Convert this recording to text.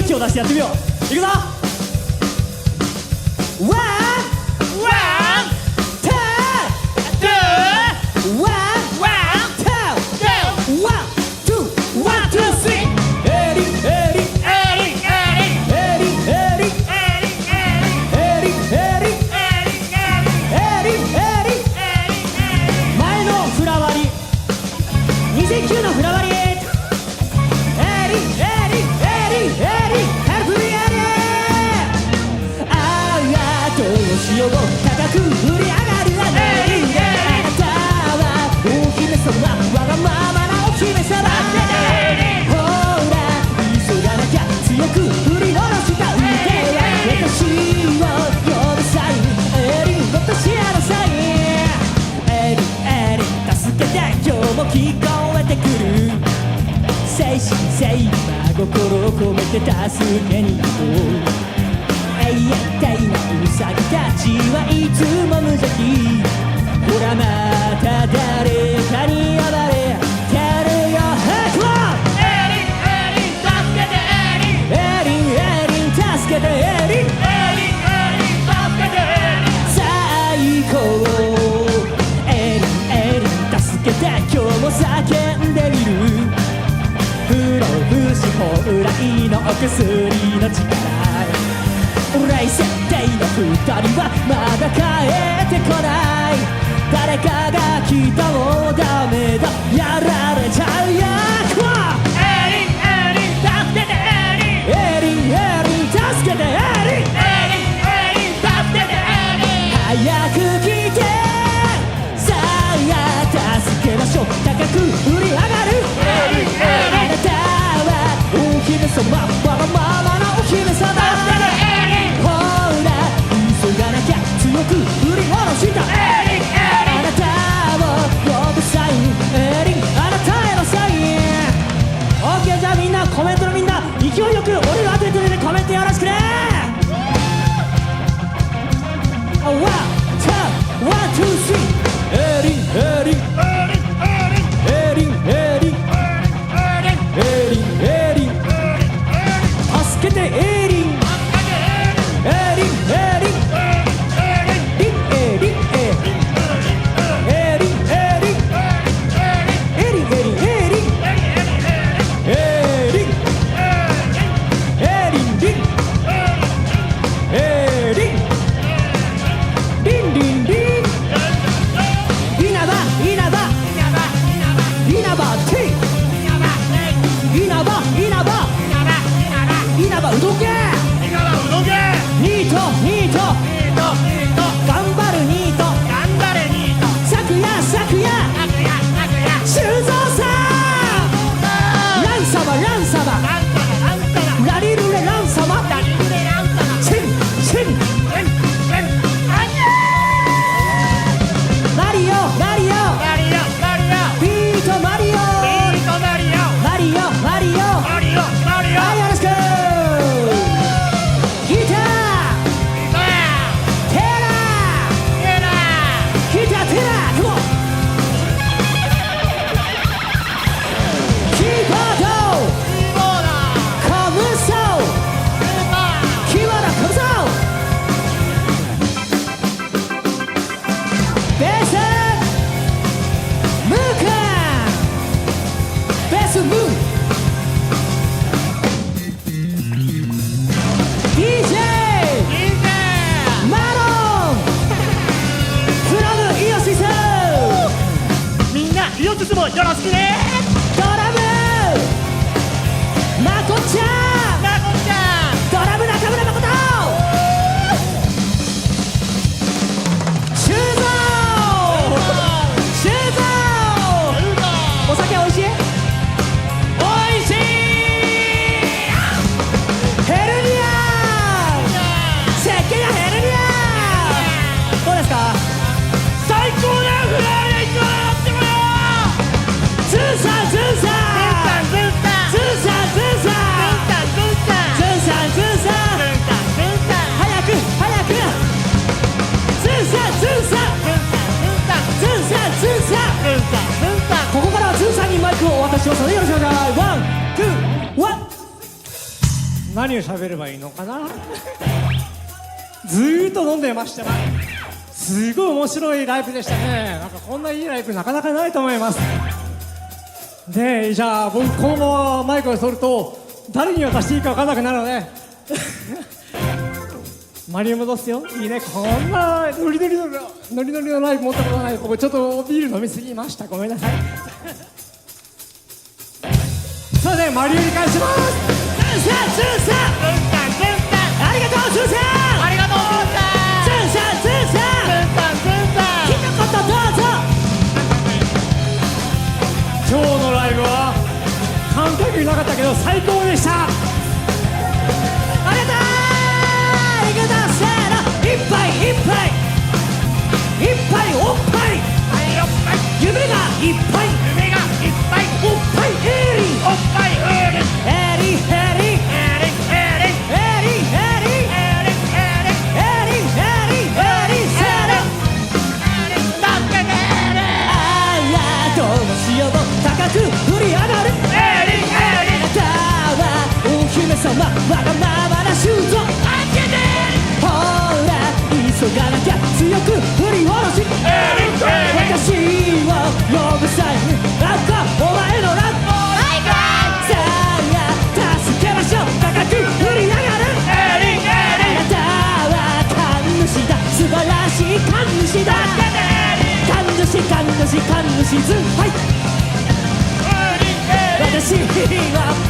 気を出してやってみよう。いくぞ。ワンツーワンツーワンツーワンツースリー。エリエリエリエリエリエリエリ前のフラワリ2009のフラワリ高く振り上がるあなたはお姫様、わがままなお姫様。ほら急がなきゃ強く振り下ろした腕は私を呼ぶサイン。エリン私らのサイン。エリン助けて今日も聞こえてくる。誠心誠意真心を込めて助けに行こう。永遠体のウサギたちはいつも無邪気。ほらまた誰かに暴れてるよ。エリン助けてエリン。エリン助けてエリン。助けてエリン。最高。エリン助けて今日も叫んでみる。不老不死本来のお薬の力。冷戦定の二人はまだ帰ってこない。誰かが来たもダメだ、やられちゃうよ。エリン助けてエリン。エリン助けてエリン。助けてエリン。早く来てさあ助けましょう。高く振り上がる。あなたはお姫様、わがままなお姫様。強く振り下ろしたエリン。あなたを呼ぶサイン。エリンあなたへのサイン。オッケー、じゃあみんなコメントのみんな勢いよく俺が当ててるんでコメントよろしくね。ワンツースリー。エリンエリンエリンエリンエリンエリン助けてエリン。エリンエリン何を喋ればいいのかな。ずーっと飲んでましたが、すごい面白いライブでしたね。なんかこんないいライブなかなかないと思います。で、じゃあ僕このままマイクを取ると誰に渡していいか分からなくなるのでマリオ戻すよ。いいね、こんなノリノリのライブ持ったことない。僕ちょっとビール飲みすぎました、ごめんなさいそれでマリオに返します。 ズンさんズンさんありがとうズンさんありがとうズンさんズンさん一言どうぞ。 今日のライブは観客いなかったけど最高でした。 ありがとうありがとうせーのいっぱいいっぱいいっぱいおっぱい夢がいっぱいおっぱいエリエリエリエリエリせーのあらどうしよう高く振り上がるあなたはお姫様わがままなシュートほら急がなきゃ強く振り下ろし私を呼ぶ際にあったお前のラップさあ助けましょう高く振り上がるあなたは神主だ素晴らしい神主だ神主ズンはい私は